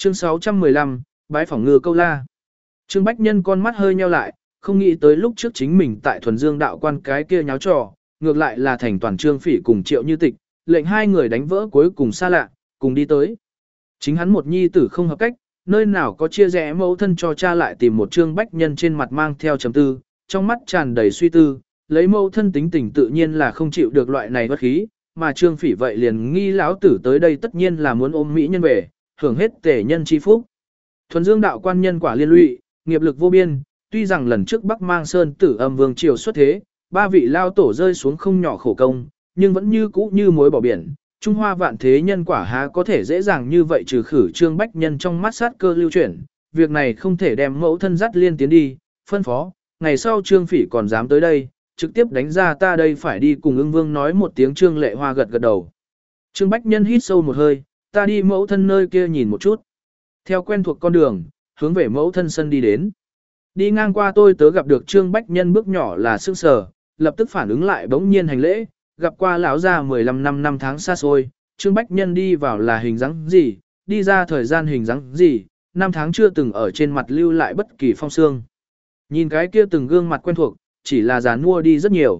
Chương 615, bái phỏng Ngư Câu La. Trương Bách Nhân con mắt hơi nheo lại, không nghĩ tới lúc trước chính mình tại Thuần Dương đạo quan cái kia nháo trò, ngược lại là thành toàn Trương Phỉ cùng Triệu Như Tịch, lệnh hai người đánh vỡ cuối cùng xa lạ, cùng đi tới. Chính hắn một nhi tử không hợp cách, nơi nào có chia rẽ mẫu thân cho cha lại tìm một Trương Bách Nhân trên mặt mang theo trầm tư, trong mắt tràn đầy suy tư, lấy mẫu thân tính tình tự nhiên là không chịu được loại này bất khí, mà Trương Phỉ vậy liền nghi lão tử tới đây tất nhiên là muốn ôm mỹ nhân về, hưởng hết tể nhân chi phúc. Thuần Dương đạo quan nhân quả liên lụy, nghiệp lực vô biên, tuy rằng lần trước Bắc Mang Sơn Tử Âm Vương triều xuất thế, ba vị lao tổ rơi xuống không nhỏ khổ công, nhưng vẫn như cũ như muối bỏ biển, Trung Hoa vạn thế nhân quả há có thể dễ dàng như vậy trừ khử Trương Bách Nhân trong mắt sát cơ lưu chuyển, việc này không thể đem mẫu thân dắt liên tiến đi, phân phó, ngày sau Trương Phỉ còn dám tới đây, trực tiếp đánh ra ta đây phải đi cùng Ưng Vương nói một tiếng. Trương Lệ Hoa gật gật đầu. Trương Bách Nhân hít sâu một hơi, ta đi mẫu thân nơi kia nhìn một chút. Theo quen thuộc con đường, hướng về mẫu thân sân đi đến. Đi ngang qua tôi tớ gặp được Trương Bách Nhân bước nhỏ là sững sờ, lập tức phản ứng lại bỗng nhiên hành lễ, gặp qua lão già 15 năm tháng xa xôi, Trương Bách Nhân đi vào là hình dáng gì, đi ra thời gian hình dáng gì, năm tháng chưa từng ở trên mặt lưu lại bất kỳ phong sương. Nhìn cái kia từng gương mặt quen thuộc, chỉ là già nua đi rất nhiều.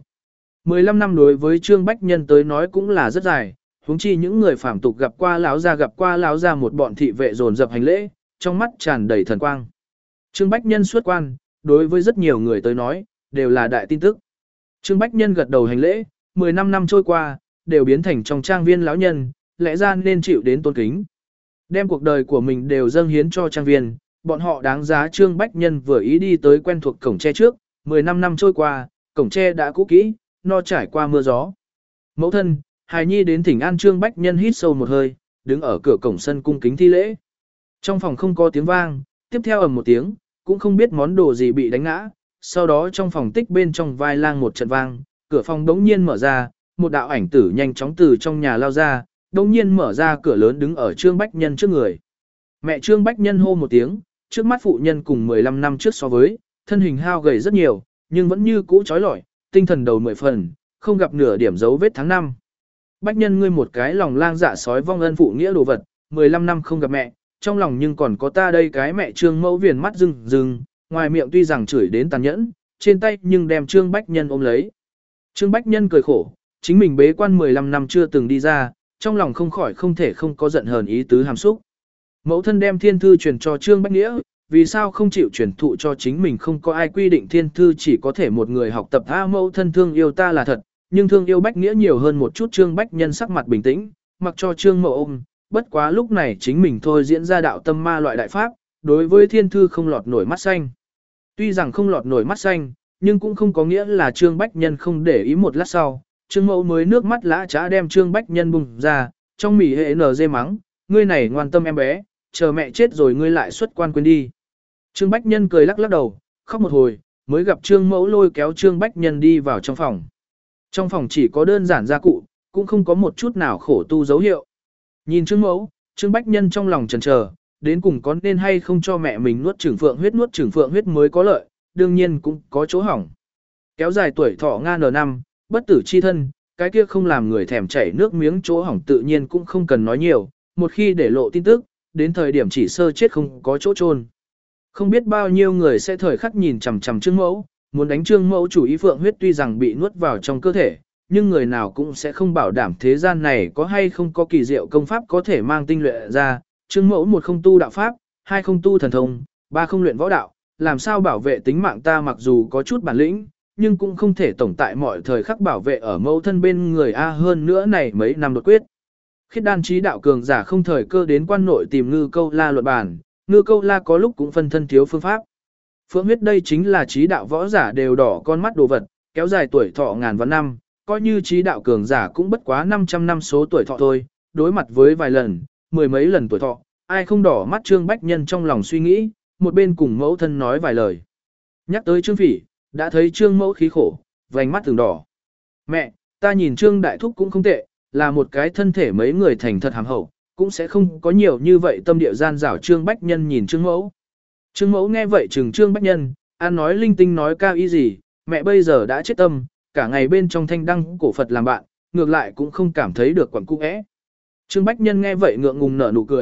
15 năm đối với Trương Bách Nhân tới nói cũng là rất dài, huống chi những người phàm tục gặp qua lão gia một bọn thị vệ dồn dập hành lễ, trong mắt tràn đầy thần quang. Trương Bách Nhân xuất quan, đối với rất nhiều người tới nói, đều là đại tin tức. Trương Bách Nhân gật đầu hành lễ, 15 năm trôi qua, đều biến thành trong trang viên lão nhân, lẽ ra nên chịu đến tôn kính. Đem cuộc đời của mình đều dâng hiến cho trang viên, bọn họ đáng giá. Trương Bách Nhân vừa ý đi tới quen thuộc cổng tre trước, 15 năm trôi qua, cổng tre đã cũ kỹ, no trải qua mưa gió. Mẫu thân, hài nhi đến thỉnh an. Trương Bách Nhân hít sâu một hơi, đứng ở cửa cổng sân cung kính thi lễ. Trong phòng không có tiếng vang, tiếp theo ầm một tiếng, cũng không biết món đồ gì bị đánh ngã. Sau đó trong phòng tích bên trong vai lang một trận vang, cửa phòng đống nhiên mở ra, một đạo ảnh tử nhanh chóng từ trong nhà lao ra, đống nhiên mở ra cửa lớn đứng ở Trương Bách Nhân trước người. Mẹ. Trương Bách Nhân hô một tiếng, trước mắt phụ nhân cùng 15 năm trước so với, thân hình hao gầy rất nhiều, nhưng vẫn như cũ trói lọi, tinh thần đầu 10 phần, không gặp nửa điểm dấu vết tháng năm. Bách Nhân, ngươi một cái lòng lang dạ sói vong ân phụ nghĩa đồ vật, 15 năm không gặp mẹ, trong lòng nhưng còn có ta đây cái mẹ. Trương Mẫu viền mắt rưng rưng, ngoài miệng tuy rằng chửi đến tàn nhẫn, trên tay nhưng đem Trương Bách Nhân ôm lấy. Trương Bách Nhân cười khổ, chính mình bế quan 15 năm chưa từng đi ra, trong lòng không khỏi không thể không có giận hờn ý tứ hàm xúc. Mẫu thân đem thiên thư truyền cho Trương Bách Nghĩa, vì sao không chịu truyền thụ cho chính mình? Không có ai quy định thiên thư chỉ có thể một người học tập. Mẫu thân thương yêu ta là thật, nhưng thương yêu Bách Nghĩa nhiều hơn một chút. Trương Bách Nhân sắc mặt bình tĩnh, mặc cho Trương Mẫu ôm, bất quá lúc này chính mình thôi diễn ra đạo tâm ma loại đại pháp, đối với thiên thư không lọt nổi mắt xanh. Tuy rằng không lọt nổi mắt xanh, nhưng cũng không có nghĩa là Trương Bách Nhân không để ý. Một lát sau, Trương Mẫu mới nước mắt lã chã đem Trương Bách Nhân bùng ra, trong mỉ hệ nở dê mắng, ngươi này ngoan tâm em bé, chờ mẹ chết rồi ngươi lại xuất quan quên đi. Trương Bách Nhân cười lắc lắc đầu, khóc một hồi, mới gặp Trương Mẫu lôi kéo Trương Bách Nhân đi vào trong phòng. Trong phòng chỉ có đơn giản gia cụ, cũng không có một chút nào khổ tu dấu hiệu. Nhìn Trương Mẫu, Trương Bách Nhân trong lòng chần chờ, đến cùng có nên hay không cho mẹ mình nuốt chửng phượng huyết mới có lợi, đương nhiên cũng có chỗ hỏng. Kéo dài tuổi thọ ngàn năm, bất tử chi thân, cái kia không làm người thèm chảy nước miếng chỗ hỏng tự nhiên cũng không cần nói nhiều, một khi để lộ tin tức, đến thời điểm chỉ sơ chết không có chỗ chôn. Không biết bao nhiêu người sẽ thời khắc nhìn chằm chằm Trương Mẫu, muốn đánh Trương Mẫu chủ ý. Phượng huyết tuy rằng bị nuốt vào trong cơ thể, nhưng người nào cũng sẽ không bảo đảm thế gian này có hay không có kỳ diệu công pháp có thể mang tinh luyện ra. Trương Mẫu một không tu đạo pháp, hai không tu thần thông, ba không luyện võ đạo, làm sao bảo vệ tính mạng ta? Mặc dù có chút bản lĩnh, nhưng cũng không thể tổng tại mọi thời khắc bảo vệ ở mẫu thân bên người. Hơn nữa này mấy năm đột quyết, khiết đan trí đạo cường giả không thời cơ đến quan nội tìm Ngư Câu La luận bàn, Ngư Câu La có lúc cũng phân thân thiếu phương pháp. Phượng huyết đây chính là trí đạo võ giả đều đỏ con mắt đồ vật, kéo dài tuổi thọ ngàn vạn năm, coi như trí đạo cường giả cũng bất quá 500 năm số tuổi thọ thôi, đối mặt với vài lần, mười mấy lần tuổi thọ, ai không đỏ mắt? Trương Bách Nhân trong lòng suy nghĩ, một bên cùng mẫu thân nói vài lời. Nhắc tới Trương Phỉ, đã thấy Trương Mẫu khí khổ, vành mắt từng đỏ. Mẹ, ta nhìn Trương Đại Thúc cũng không tệ, là một cái thân thể mấy người thành thật hàm hậu, cũng sẽ không có nhiều như vậy tâm địa gian dảo. Trương Bách Nhân nhìn Trương Mẫu. Trương Mẫu nghe vậy chừng Trương Bách Nhân, an nói linh tinh nói cao ý gì, mẹ bây giờ đã chết tâm, cả ngày bên trong thanh đăng cổ Phật làm bạn, ngược lại cũng không cảm thấy được quẩn cung ẽ. Trương Bách Nhân nghe vậy ngượng ngùng nở nụ cười,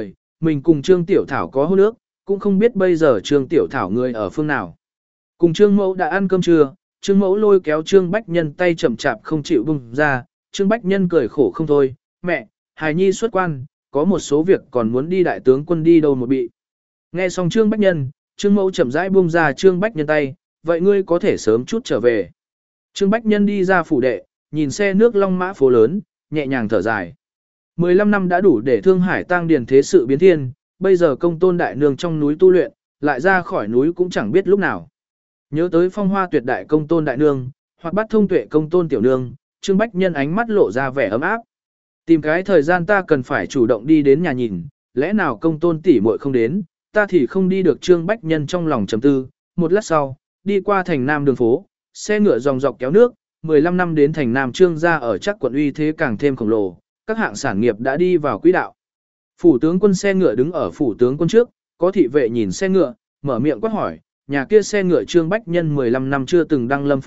mình cùng Trương Tiểu Thảo có hôn ước, cũng không biết bây giờ Trương Tiểu Thảo người ở phương nào. Cùng Trương Mẫu đã ăn cơm trưa, Trương Mẫu lôi kéo Trương Bách Nhân tay chậm chạp không chịu buông ra, Trương Bách Nhân cười khổ không thôi, mẹ, hài nhi xuất quan, có một số việc còn muốn đi đại tướng quân đi đâu một bị. Nghe xong Trương Bách Nhân, Trương Mẫu chậm rãi buông ra Trương Bách Nhân tay, vậy ngươi có thể sớm chút trở về. Trương Bách Nhân đi ra phủ đệ, nhìn xe nước long mã phố lớn, nhẹ nhàng thở dài. 15 năm đã đủ để Thương Hải tăng điền thế sự biến thiên, bây giờ công tôn đại nương trong núi tu luyện, lại ra khỏi núi cũng chẳng biết lúc nào. Nhớ tới phong hoa tuyệt đại công tôn đại nương, hoặc bắt thông tuệ công tôn tiểu nương, Trương Bách Nhân ánh mắt lộ ra vẻ ấm áp. Tìm cái thời gian ta cần phải chủ động đi đến nhà nhìn, lẽ nào công tôn tỷ muội không đến, ta thì không đi được. Trương Bách Nhân trong lòng trầm tư, một lát sau, đi qua thành Nam đường phố, xe ngựa dòng dọc kéo nước, 15 năm đến thành Nam Trương gia ở chắc quận uy thế càng thêm khổng lồ, các hạng sản nghiệp đã đi vào quỹ đạo. Phủ tướng quân xe ngựa đứng ở phủ tướng quân trước, có thị vệ nhìn xe ngựa, mở miệng quát hỏi, nhà kia xe ngựa Trương Bách Nhân 15 năm chưa từng đăng lâm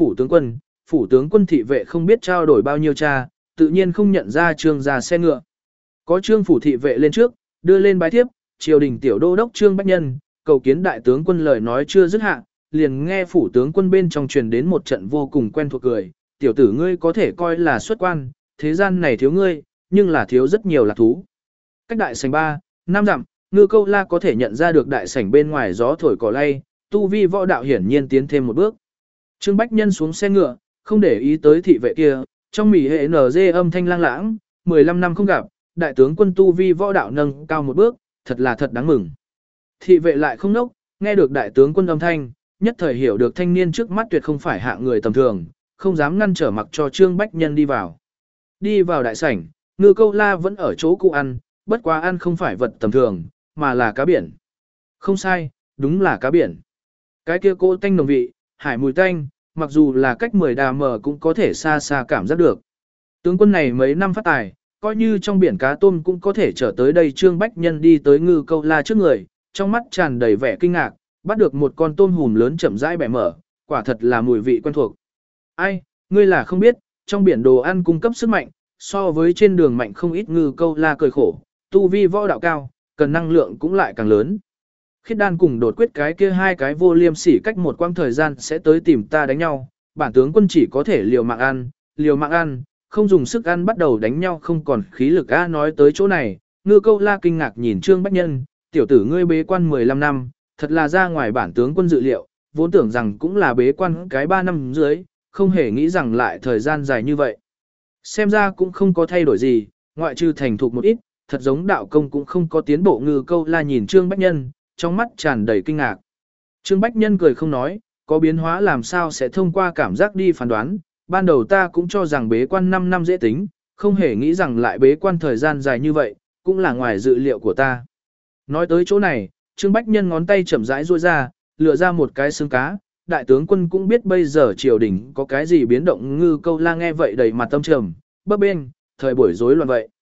phủ tướng quân thị vệ không biết trao đổi bao nhiêu cha, tự nhiên không nhận ra Trương gia xe ngựa. Có Trương phủ thị vệ lên trước, đưa lên bái thiếp, triều đình tiểu đô đốc Trương Bách Nhân, cầu kiến đại tướng quân. Lời nói chưa dứt hạ, liền nghe phủ tướng quân bên trong truyền đến một trận vô cùng quen thuộc cười, tiểu tử ngươi có thể coi là xuất quan, thế gian này thiếu ngươi, nhưng là thiếu rất nhiều lạc thú. Cách đại sảnh 3, 5 dặm, Ngư Câu La có thể nhận ra được đại sảnh bên ngoài gió thổi cỏ lay, tu vi võ đạo hiển nhiên tiến thêm một bước. Trương Bách Nhân xuống xe ngựa, không để ý tới thị vệ kia, trong mỉ hệ NG âm thanh lang lãng, 15 năm không gặp, đại tướng quân tu vi võ đạo nâng cao một bước, thật là thật đáng mừng. Thị vệ lại không nốc, nghe được đại tướng quân âm thanh, nhất thời hiểu được thanh niên trước mắt tuyệt không phải hạng người tầm thường, không dám ngăn trở mặc cho Trương Bách Nhân đi vào. Đi vào đại sảnh, Ngư Câu La vẫn ở chỗ cũ ăn, bất quá ăn không phải vật tầm thường, mà là cá biển. Không sai, đúng là cá biển. Cái kia cỗ tanh nồng vị, hải mùi tanh, mặc dù là cách 10 đà mờ cũng có thể xa xa cảm giác được. Tướng quân này mấy năm phát tài, coi như trong biển cá tôm cũng có thể trở tới đây. Trương Bách Nhân đi tới Ngư Câu La trước người, trong mắt tràn đầy vẻ kinh ngạc, bắt được một con tôm hùm lớn chậm rãi bẻ mở, quả thật là mùi vị quen thuộc. Ai, ngươi là không biết, trong biển đồ ăn cung cấp sức mạnh, so với trên đường mạnh không ít. Ngư Câu La cười khổ, tu vi võ đạo cao, cần năng lượng cũng lại càng lớn. Khiết đan cùng đột quyết cái kia hai cái vô liêm sỉ cách một quãng thời gian sẽ tới tìm ta đánh nhau, bản tướng quân chỉ có thể liều mạng ăn, không dùng sức ăn bắt đầu đánh nhau không còn khí lực. Nói tới chỗ này, Ngư Câu La kinh ngạc nhìn Trương Bách Nhân, tiểu tử ngươi bế quan 15 năm, thật là ra ngoài bản tướng quân dự liệu, vốn tưởng rằng cũng là bế quan cái 3 năm dưới, không hề nghĩ rằng lại thời gian dài như vậy. Xem ra cũng không có thay đổi gì, ngoại trừ thành thục một ít, thật giống đạo công cũng không có tiến bộ. Ngư Câu La nhìn Trương Bách Nhân, trong mắt tràn đầy kinh ngạc. Trương Bách Nhân cười không nói, có biến hóa làm sao sẽ thông qua cảm giác đi phán đoán, ban đầu ta cũng cho rằng bế quan 5 năm dễ tính, không hề nghĩ rằng lại bế quan thời gian dài như vậy, cũng là ngoài dự liệu của ta. Nói tới chỗ này, Trương Bách Nhân ngón tay chậm rãi duỗi ra, lựa ra một cái xương cá, đại tướng quân cũng biết bây giờ triều đình có cái gì biến động. Ngư Câu La nghe vậy đầy mặt tâm trầm, bấp bênh, thời buổi rối loạn vậy.